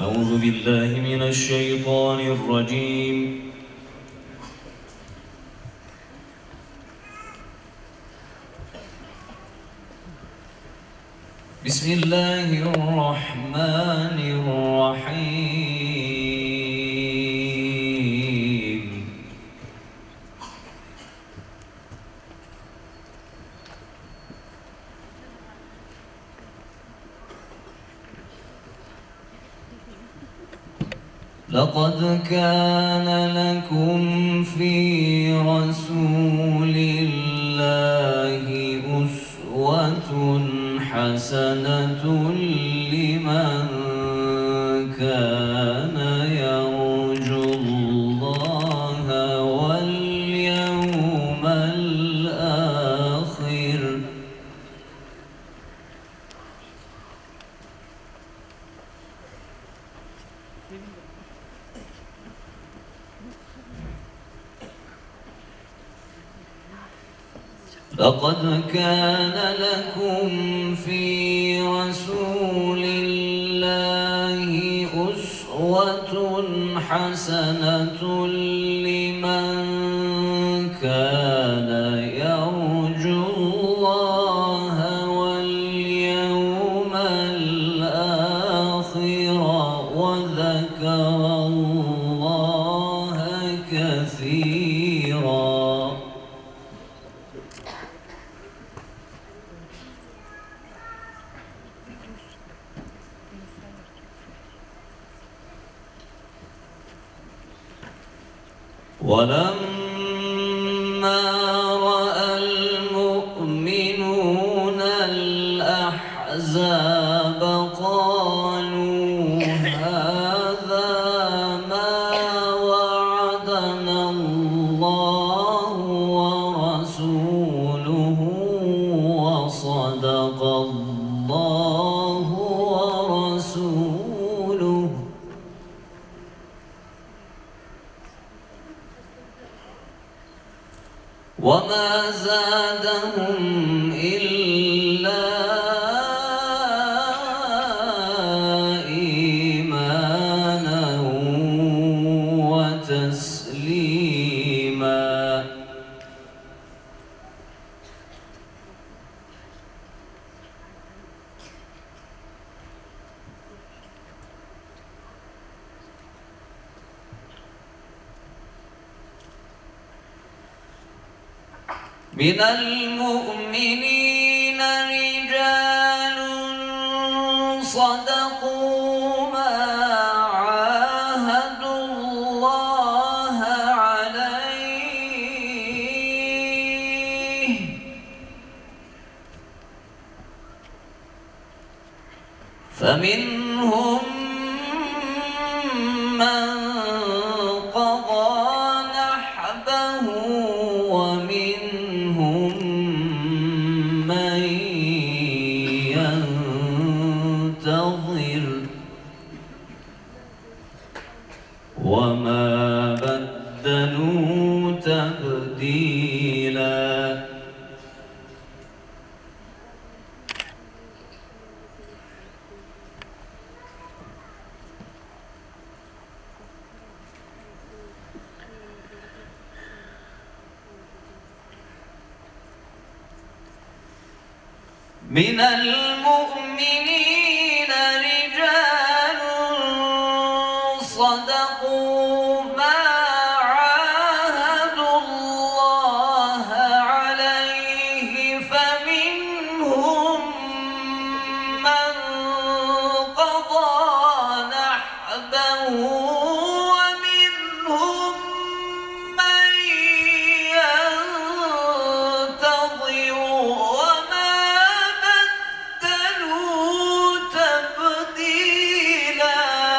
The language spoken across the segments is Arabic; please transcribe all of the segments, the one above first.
أعوذ بالله من الشيطان الرجيم. بسم الله الرحمن الرحيم. لقد كان لكم في رسول الله أسوة حسنة لمن كان يرجو الله واليوم الآخر. لقد كان لكم في رسول الله أسوة حسنة لمن كان يرجو الله واليوم الآخر وذكر الله كثيرا. ولما رأى المؤمنون الأحزاب قالوا هذا ما وعدنا الله ورسوله وصدق الله ورسوله. وما زادهم إلا إيمانا وتسليما. من المؤمنين رجال صدقوا ما عاهدوا الله عليه فمنهم من قضى نحبه ومنهم من ينتظر وما بدلوا تبديلا. من المؤمنين رجال صدقوا ما عاهدوا الله عليه فمنهم من قضى نحبه ومنهم من ينتظر وما بدلوا تبديلا.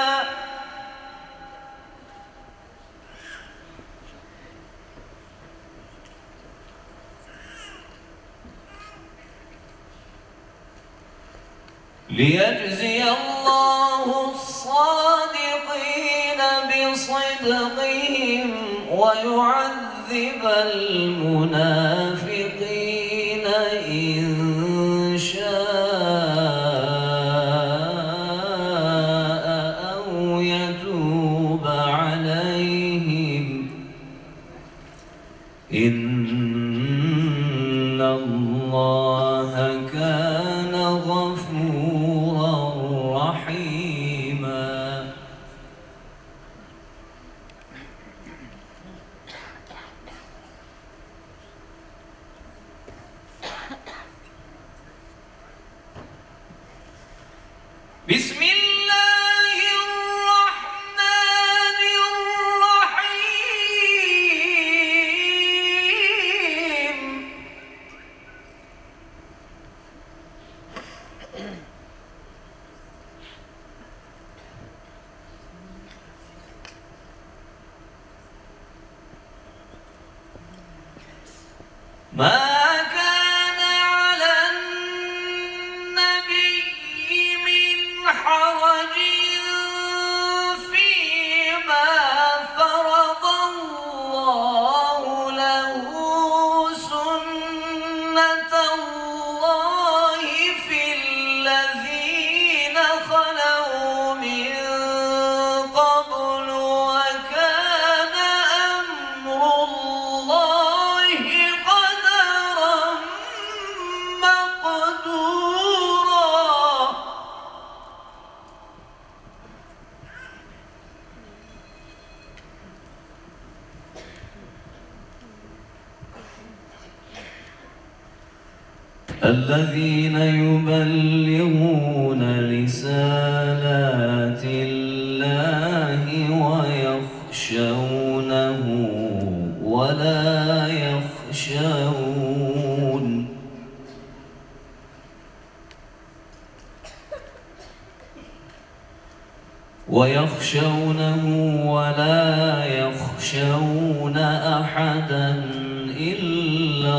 ليجزي الله الصادقين بصدقهم ويعذب المنافقين إن شاء أو وكان غفورا رحيما. بسم الله الرحمن الرحيم. ما كان على النبي من حرج فيما فرض الله له، سنة الله في الذين خلوا من قبل، وكان أمر الله قدرا مقدورا. الذين يبلغون رسالات الله ويخشونه ولا يخشون أحدا إلا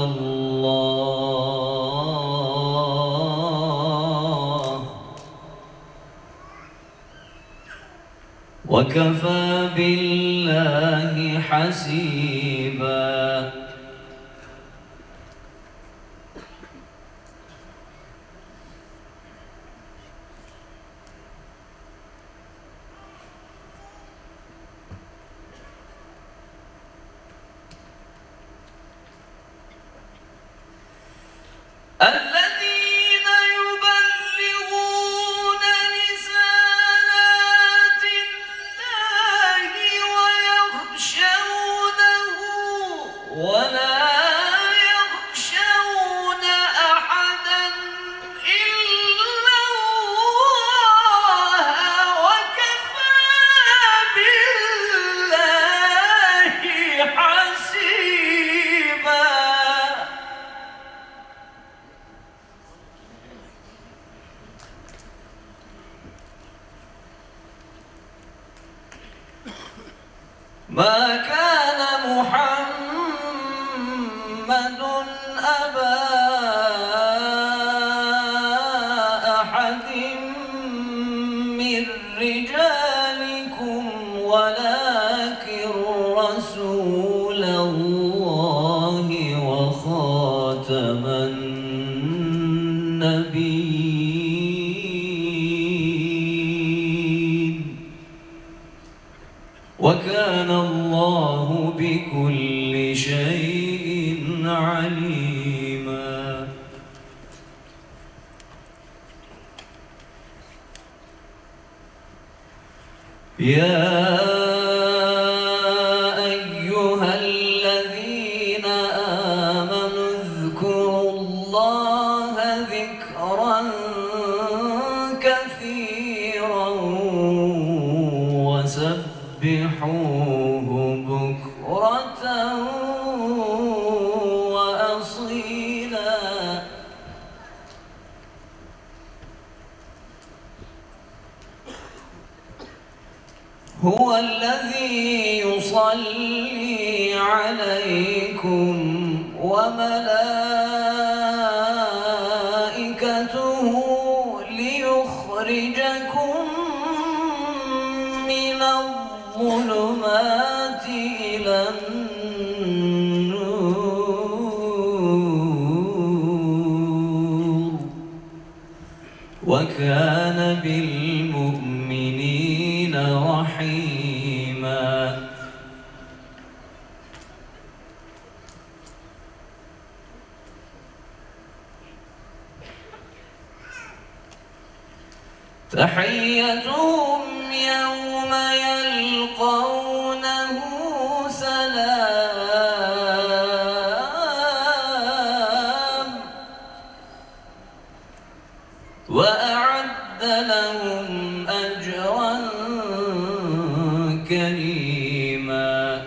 الله، وكفى بالله حسيبا. الذين يبلغون رسالات الله ويخشونه ولا يخشون أحدا إلا الله، وكفى بالله حسيبا. ما كان محمد أبا أحد من رجالكم ولكن رسول الله وخاتم النبيين، وكان الله بكل شيء عليما. يا أيها الذين آمنوا اذكروا الله ذكرا كثيرا وسبحوه بكرة وأصيلا. هو الذي يصلي عليكم وملائكته ليخرجكم من الظلمات إلى النور، وكان بالمؤمنين رحيما. تحيتهم يوم يلقونه سلام وأعد لهم أجرا كريما.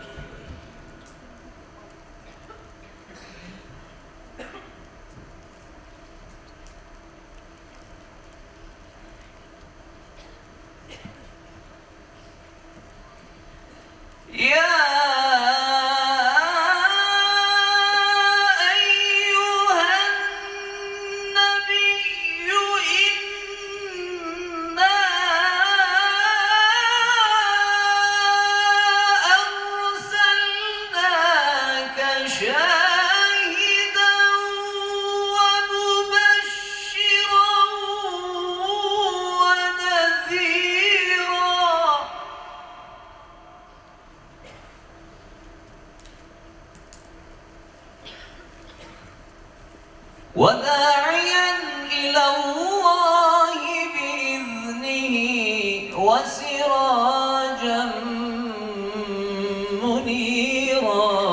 وداعيا إلى الله بإذنه وسراجا منيرا.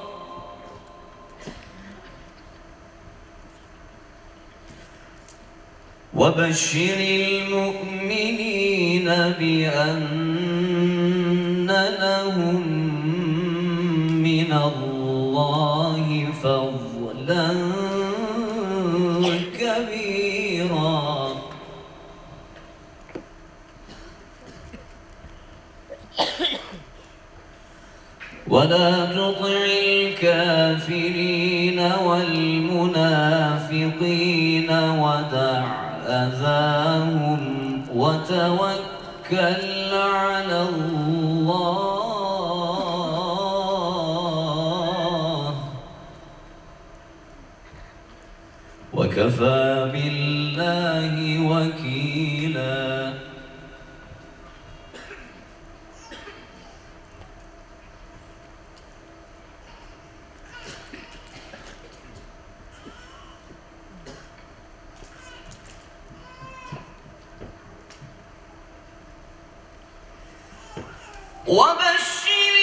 وبشر المؤمنين بأن لهم من الله فضلا كبيرا. ولا تطع الكافرين والمنافقين ودع أذاهم وتوكل على الله وكفى بالله وكيلا. وبشر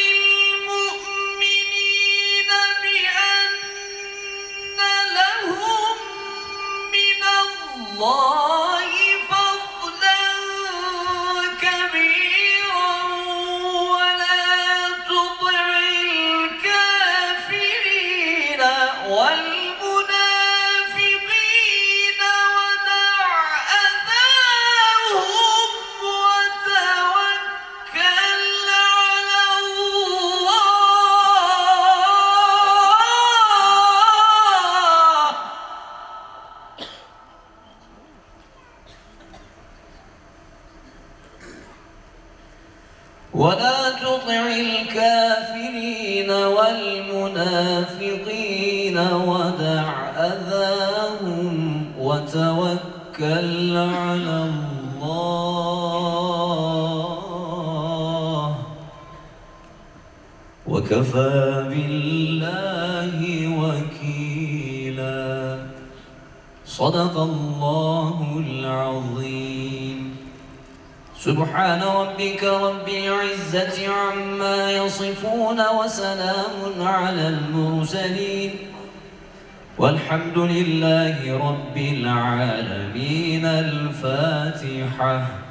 المؤمنين بأن لهم من الله فضلا كبيرا. ولا تطع الكافرين والمنافقين ودع أذاهم وتوكل على الله ولا تطع الكافرين والمنافقين ودع أذاهم وتوكل على الله وكفى بالله وكيلا. صدق الله العظيم. سبحان ربك رب العزة عما يصفون وسلام على المرسلين والحمد لله رب العالمين. الفاتحة.